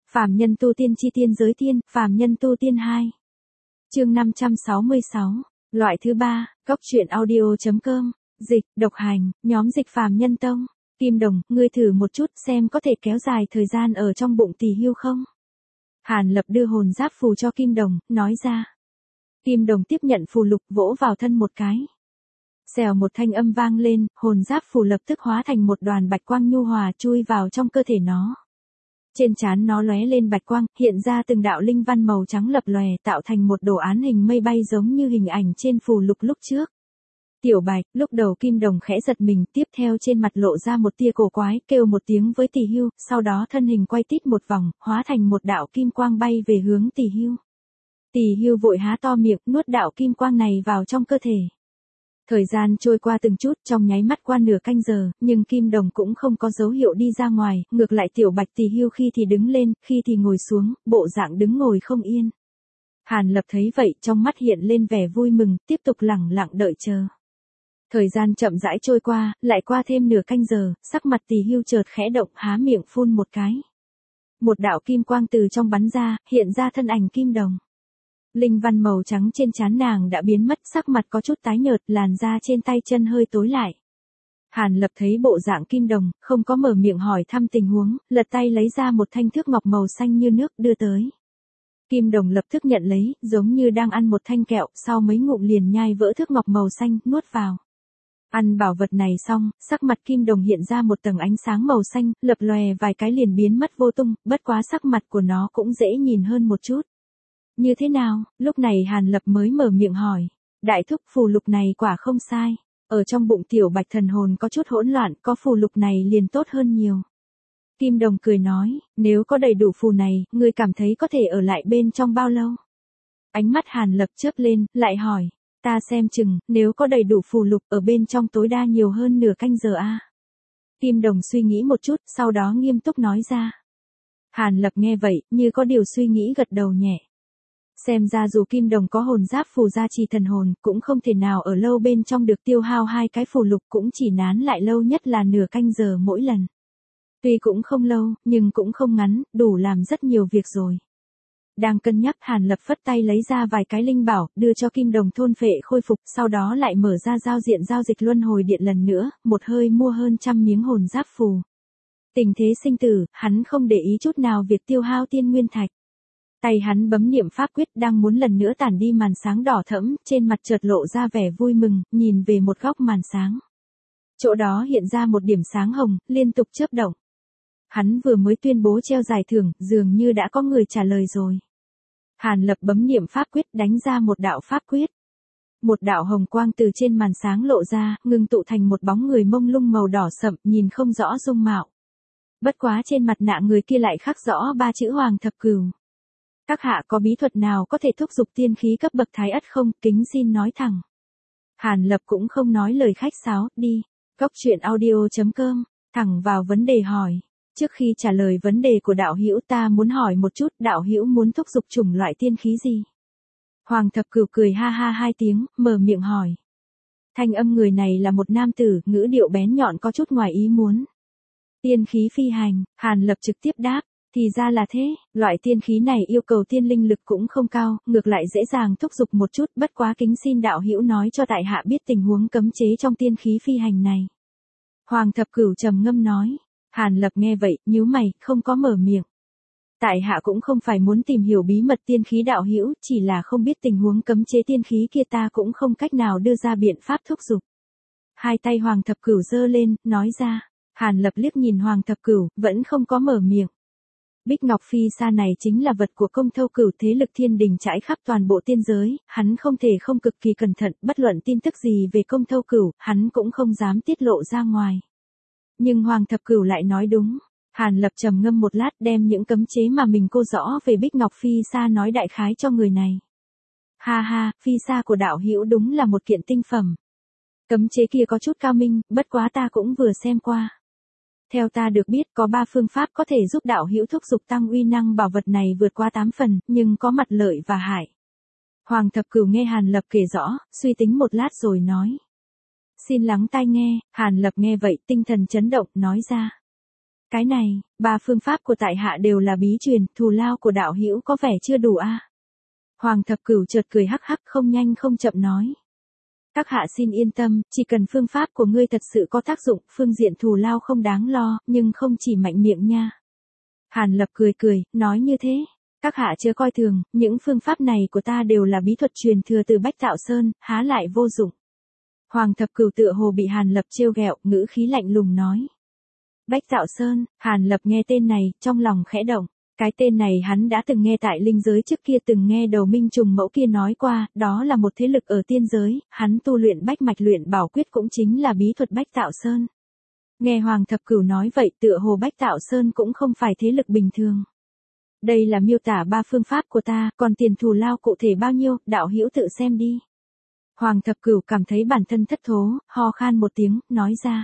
Phàm nhân tu tiên chi tiên giới tiên, phàm nhân tu tiên 2. Chương 566, loại thứ 3, Cốc truyện audio.com, dịch, độc hành, nhóm dịch phàm nhân tông. Kim Đồng, ngươi thử một chút xem có thể kéo dài thời gian ở trong bụng Tỷ Hưu không? Hàn Lập đưa hồn giáp phù cho Kim Đồng, nói ra. Kim Đồng tiếp nhận phù lục vỗ vào thân một cái. Xèo một thanh âm vang lên, hồn giáp phù lập tức hóa thành một đoàn bạch quang nhu hòa chui vào trong cơ thể nó. Trên trán nó lóe lên bạch quang, hiện ra từng đạo linh văn màu trắng lập lòe tạo thành một đồ án hình mây bay giống như hình ảnh trên phù lục lúc trước. Tiểu Bạch, lúc đầu Kim Đồng khẽ giật mình, tiếp theo trên mặt lộ ra một tia cổ quái, kêu một tiếng với Tỷ Hưu, sau đó thân hình quay tít một vòng, hóa thành một đạo kim quang bay về hướng Tỷ Hưu. Tỷ Hưu vội há to miệng, nuốt đạo kim quang này vào trong cơ thể. Thời gian trôi qua từng chút, trong nháy mắt qua nửa canh giờ, nhưng Kim Đồng cũng không có dấu hiệu đi ra ngoài, ngược lại Tiểu Bạch Tỷ Hưu khi thì đứng lên, khi thì ngồi xuống, bộ dạng đứng ngồi không yên. Hàn Lập thấy vậy, trong mắt hiện lên vẻ vui mừng, tiếp tục lẳng lặng đợi chờ. Thời gian chậm rãi trôi qua, lại qua thêm nửa canh giờ, sắc mặt Tỷ Hưu chợt khẽ động, há miệng phun một cái. Một đạo kim quang từ trong bắn ra, hiện ra thân ảnh Kim Đồng. Linh văn màu trắng trên trán nàng đã biến mất, sắc mặt có chút tái nhợt, làn da trên tay chân hơi tối lại. Hàn Lập thấy bộ dạng Kim Đồng, không có mở miệng hỏi thăm tình huống, lật tay lấy ra một thanh thước ngọc màu xanh như nước đưa tới. Kim Đồng lập tức nhận lấy, giống như đang ăn một thanh kẹo, sau mấy ngụm liền nhai vỡ thước ngọc màu xanh, nuốt vào. Ăn bảo vật này xong, sắc mặt Kim Đồng hiện ra một tầng ánh sáng màu xanh, lập lòe vài cái liền biến mất vô tung, bất quá sắc mặt của nó cũng dễ nhìn hơn một chút. Như thế nào? Lúc này Hàn Lập mới mở miệng hỏi. Đại thúc, phù lục này quả không sai. Ở trong bụng Tiểu Bạch thần hồn có chút hỗn loạn, có phù lục này liền tốt hơn nhiều. Kim Đồng cười nói, nếu có đầy đủ phù này, ngươi cảm thấy có thể ở lại bên trong bao lâu? Ánh mắt Hàn Lập chớp lên, lại hỏi. Ta xem chừng, nếu có đầy đủ phù lục ở bên trong tối đa nhiều hơn nửa canh giờ a. Kim Đồng suy nghĩ một chút, sau đó nghiêm túc nói ra. Hàn Lập nghe vậy, như có điều suy nghĩ gật đầu nhẹ. Xem ra dù Kim Đồng có hồn giáp phù gia trì thần hồn, cũng không thể nào ở lâu bên trong được tiêu hao hai cái phù lục, cũng chỉ nán lại lâu nhất là nửa canh giờ mỗi lần. Tuy cũng không lâu, nhưng cũng không ngắn, đủ làm rất nhiều việc rồi. Đang cân nhắc, Hàn Lập phất tay lấy ra vài cái linh bảo, đưa cho Kim Đồng thôn phệ khôi phục, sau đó lại mở ra giao diện giao dịch luân hồi điện lần nữa, một hơi mua hơn 100 miếng hồn giáp phù. Tình thế sinh tử, hắn không để ý chút nào việc tiêu hao tiên nguyên thạch. Tay hắn bấm niệm pháp quyết, đang muốn lần nữa tản đi màn sáng đỏ thẫm, trên mặt chợt lộ ra vẻ vui mừng, nhìn về một góc màn sáng. Chỗ đó hiện ra một điểm sáng hồng, liên tục chớp động. Hắn vừa mới tuyên bố treo giải thưởng, dường như đã có người trả lời rồi. Hàn Lập bấm niệm pháp quyết, đánh ra một đạo pháp quyết. Một đạo hồng quang từ trên màn sáng lộ ra, ngưng tụ thành một bóng người mông lung màu đỏ sậm, nhìn không rõ dung mạo. Bất quá trên mặt nạ người kia lại khắc rõ 3 chữ Hoàng Thập Cửu. Các hạ có bí thuật nào có thể thúc giục tiên khí cấp bậc thái ất không, kính xin nói thẳng. Hàn Lập cũng không nói lời khách sáo, đi. Cốc truyện audio.com, thẳng vào vấn đề hỏi. Trước khi trả lời vấn đề của đạo hữu, ta muốn hỏi một chút, đạo hữu muốn thúc giục chủng loại tiên khí gì? Hoàng Thập Cửu cười ha ha 2 tiếng, mở miệng hỏi. Thanh âm người này là một nam tử, ngữ điệu bén nhọn có chút ngoài ý muốn. Tiên khí phi hành, Hàn Lập trực tiếp đáp. Thì ra là thế, loại tiên khí này yêu cầu tiên linh lực cũng không cao, ngược lại dễ dàng thúc giục một chút, bất quá kính xin đạo hữu nói cho tại hạ biết tình huống cấm chế trong tiên khí phi hành này. Hoàng Thập Cửu trầm ngâm nói. Hàn Lập nghe vậy, nhíu mày, không có mở miệng. Tại hạ cũng không phải muốn tìm hiểu bí mật tiên khí đạo hữu, chỉ là không biết tình huống cấm chế tiên khí kia, ta cũng không cách nào đưa ra biện pháp thúc giục. Hai tay Hoàng Thập Cửu giơ lên, nói ra. Hàn Lập liếc nhìn Hoàng Thập Cửu, vẫn không có mở miệng. Bích Ngọc Phi Sa này chính là vật của Công Thâu Cửu, thế lực thiên đình trải khắp toàn bộ tiên giới, hắn không thể không cực kỳ cẩn thận, bất luận tin tức gì về Công Thâu Cửu, hắn cũng không dám tiết lộ ra ngoài. Nhưng Hoàng Thập Cửu lại nói đúng. Hàn Lập trầm ngâm một lát, đem những cấm chế mà mình cô rõ về Bích Ngọc Phi Sa nói đại khái cho người này. Ha ha, Phi Sa của đạo hữu đúng là một kiện tinh phẩm. Cấm chế kia có chút cao minh, bất quá ta cũng vừa xem qua. Theo ta được biết, có 3 phương pháp có thể giúp đạo hữu thúc giục tăng uy năng bảo vật này vượt qua 8 phần, nhưng có mặt lợi và hại. Hoàng Thập Cửu nghe Hàn Lập kể rõ, suy tính một lát rồi nói. Xin lắng tai nghe. Hàn Lập nghe vậy, tinh thần chấn động, nói ra. Cái này, ba phương pháp của tại hạ đều là bí truyền, thù lao của đạo hữu có vẻ chưa đủ a. Hoàng Thập Cửu chợt cười hắc hắc không nhanh không chậm nói. Các hạ xin yên tâm, chỉ cần phương pháp của ngươi thật sự có tác dụng, phương diện thù lao không đáng lo, nhưng không chỉ mạnh miệng nha. Hàn Lập cười cười, nói như thế. Các hạ chưa coi thường, những phương pháp này của ta đều là bí thuật truyền thừa từ Bách Tạo Sơn, há lại vô dụng. Hoàng Thập Cửu tựa hồ bị Hàn Lập trêu ghẹo, ngữ khí lạnh lùng nói. Bách Tạo Sơn, Hàn Lập nghe tên này, trong lòng khẽ động. Cái tên này hắn đã từng nghe tại linh giới trước kia, từng nghe Đầu Minh Trùng Mẫu kia nói qua, đó là một thế lực ở tiên giới, hắn tu luyện bách mạch luyện bảo quyết cũng chính là bí thuật Bách Tạo Sơn. Nghe Hoàng Thập Cửu nói vậy tựa hồ Bách Tạo Sơn cũng không phải thế lực bình thường. Đây là miêu tả ba phương pháp của ta, còn tiền thù lao cụ thể bao nhiêu, đạo hữu tự xem đi. Hoàng Thập Cửu cảm thấy bản thân thất thố, ho khan một tiếng, nói ra.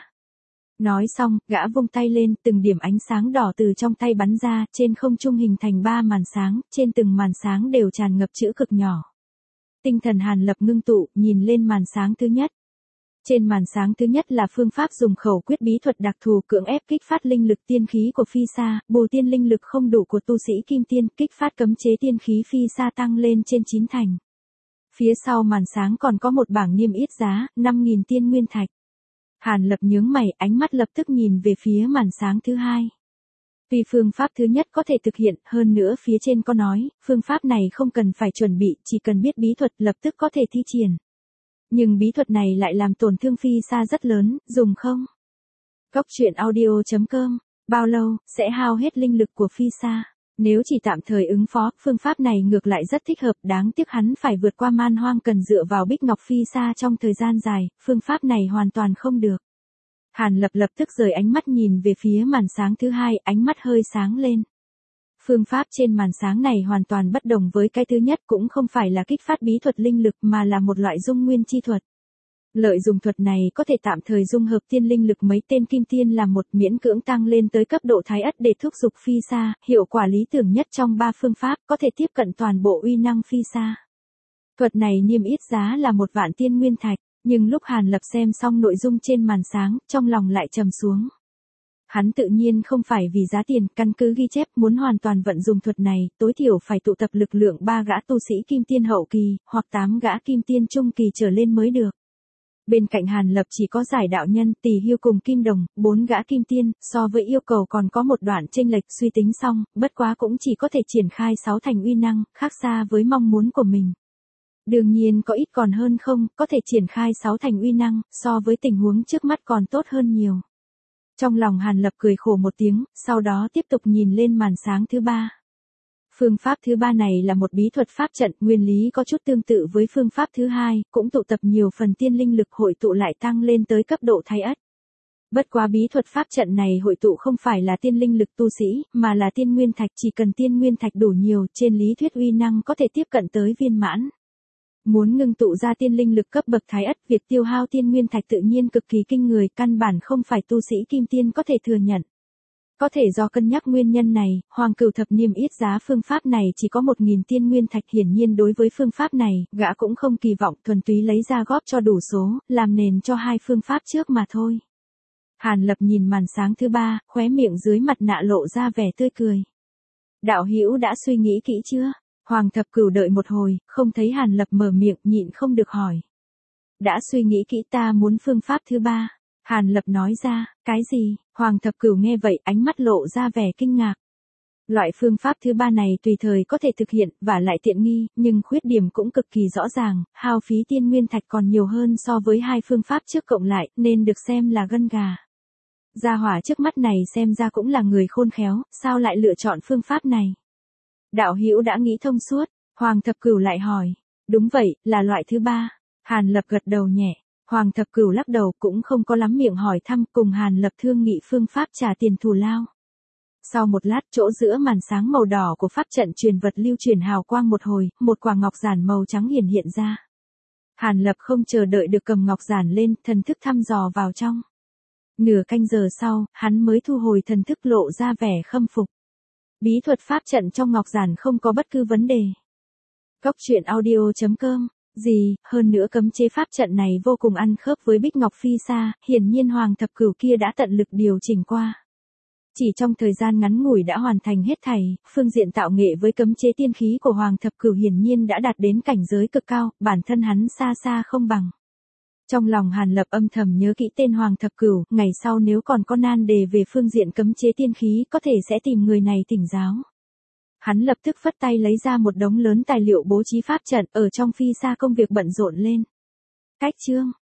Nói xong, gã vung tay lên, từng điểm ánh sáng đỏ từ trong tay bắn ra, trên không trung hình thành ba màn sáng, trên từng màn sáng đều tràn ngập chữ cực nhỏ. Tinh thần Hàn Lập ngưng tụ, nhìn lên màn sáng thứ nhất. Trên màn sáng thứ nhất là phương pháp dùng khẩu quyết bí thuật đặc thù cưỡng ép kích phát linh lực tiên khí của phi sa, bù tiên linh lực không đủ của tu sĩ kim tiên, kích phát cấm chế tiên khí phi sa tăng lên trên 9 thành. Phía sau màn sáng còn có một bảng niêm yết giá, 5.000 tiên nguyên thạch. Hàn Lập nhướng mày, ánh mắt lập tức nhìn về phía màn sáng thứ hai. Tuy phương pháp thứ nhất có thể thực hiện, hơn nữa phía trên có nói, phương pháp này không cần phải chuẩn bị, chỉ cần biết bí thuật lập tức có thể thi triển. Nhưng bí thuật này lại làm tổn thương phi sa rất lớn, dùng không? Cốc truyện audio.com, bao lâu, sẽ hao hết linh lực của phi sa. Nếu chỉ tạm thời ứng phó, phương pháp này ngược lại rất thích hợp, đáng tiếc hắn phải vượt qua man hoang cần dựa vào Bích Ngọc Phi Sa trong thời gian dài, phương pháp này hoàn toàn không được. Hàn Lập lập tức rời ánh mắt nhìn về phía màn sáng thứ hai, ánh mắt hơi sáng lên. Phương pháp trên màn sáng này hoàn toàn bất đồng với cái thứ nhất, cũng không phải là kích phát bí thuật linh lực mà là một loại dung nguyên chi thuật. Lợi dụng thuật này có thể tạm thời dung hợp tiên linh lực mấy tên kim tiên làm một, miễn cưỡng tăng lên tới cấp độ thái ất để thúc giục phi sa, hiệu quả lý tưởng nhất trong ba phương pháp, có thể tiếp cận toàn bộ uy năng phi sa. Thuật này niêm yết giá là 1.000 tiên nguyên thạch, nhưng lúc Hàn Lập xem xong nội dung trên màn sáng, trong lòng lại trầm xuống. Hắn tự nhiên không phải vì giá tiền, căn cứ ghi chép muốn hoàn toàn vận dụng thuật này, tối thiểu phải tụ tập lực lượng 3 gã tu sĩ kim tiên hậu kỳ, hoặc 8 gã kim tiên trung kỳ trở lên mới được. Bên cạnh Hàn Lập chỉ có Giải Đạo Nhân, Tỳ Hưu cùng Kim Đồng, 4 gã kim tiên, so với yêu cầu còn có một đoạn chênh lệch, suy tính xong, bất quá cũng chỉ có thể triển khai 6 thành uy năng, khác xa với mong muốn của mình. Đương nhiên có ít còn hơn không, có thể triển khai 6 thành uy năng, so với tình huống trước mắt còn tốt hơn nhiều. Trong lòng Hàn Lập cười khổ một tiếng, sau đó tiếp tục nhìn lên màn sáng thứ ba. Phương pháp thứ ba này là một bí thuật pháp trận, nguyên lý có chút tương tự với phương pháp thứ hai, cũng tụ tập nhiều phần tiên linh lực hội tụ lại tăng lên tới cấp độ thái ất. Bất quá bí thuật pháp trận này hội tụ không phải là tiên linh lực tu sĩ, mà là tiên nguyên thạch, chỉ cần tiên nguyên thạch đủ nhiều, trên lý thuyết uy năng có thể tiếp cận tới viên mãn. Muốn ngưng tụ ra tiên linh lực cấp bậc thái ất, việc tiêu hao tiên nguyên thạch tự nhiên cực kỳ kinh người, căn bản không phải tu sĩ kim tiên có thể thừa nhận. Có thể do cân nhắc nguyên nhân này, Hoàng Cửu Thập niêm yết giá phương pháp này chỉ có 1.000 tiên nguyên thạch, hiển nhiên đối với phương pháp này, gã cũng không kỳ vọng, thuần túy lấy ra góp cho đủ số, làm nền cho hai phương pháp trước mà thôi. Hàn Lập nhìn màn sáng thứ ba, khóe miệng dưới mặt nạ lộ ra vẻ tươi cười. Đạo hữu đã suy nghĩ kỹ chưa? Hoàng Thập Cửu đợi một hồi, không thấy Hàn Lập mở miệng, nhịn không được hỏi. Đã suy nghĩ kỹ, ta muốn phương pháp thứ ba. Hàn Lập nói ra, cái gì? Hoàng Thập Cửu nghe vậy, ánh mắt lộ ra vẻ kinh ngạc. Loại phương pháp thứ ba này tùy thời có thể thực hiện, và lại tiện nghi, nhưng khuyết điểm cũng cực kỳ rõ ràng, hao phí tiên nguyên thạch còn nhiều hơn so với hai phương pháp trước cộng lại, nên được xem là gân gà. Gia hỏa trước mắt này xem ra cũng là người khôn khéo, sao lại lựa chọn phương pháp này? Đạo hữu đã nghĩ thông suốt, Hoàng Thập Cửu lại hỏi. Đúng vậy, là loại thứ ba. Hàn Lập gật đầu nhẹ. Hoàng Thập Cửu lắc đầu, cũng không có lắm miệng hỏi thăm, cùng Hàn Lập thương nghị phương pháp trả tiền thù lao. Sau một lát, chỗ giữa màn sáng màu đỏ của pháp trận truyền vật lưu truyền hào quang một hồi, một quả ngọc giản màu trắng hiện ra. Hàn Lập không chờ đợi được cầm ngọc giản lên, thần thức thăm dò vào trong. Nửa canh giờ sau, hắn mới thu hồi thần thức, lộ ra vẻ khâm phục. Bí thuật pháp trận trong ngọc giản không có bất cứ vấn đề. Cốc truyện audio.com. Gì, hơn nữa cấm chế pháp trận này vô cùng ăn khớp với Bích Ngọc Phi Sa, hiển nhiên Hoàng Thập Cửu kia đã tận lực điều chỉnh qua. Chỉ trong thời gian ngắn ngủi đã hoàn thành hết thảy, phương diện tạo nghệ với cấm chế tiên khí của Hoàng Thập Cửu hiển nhiên đã đạt đến cảnh giới cực cao, bản thân hắn xa xa không bằng. Trong lòng Hàn Lập âm thầm nhớ kỹ tên Hoàng Thập Cửu, ngày sau nếu còn có nan đề về phương diện cấm chế tiên khí có thể sẽ tìm người này thỉnh giáo. Hắn lập tức phất tay lấy ra một đống lớn tài liệu bố trí pháp trận, ở trong phi xa công việc bận rộn lên. Cách chương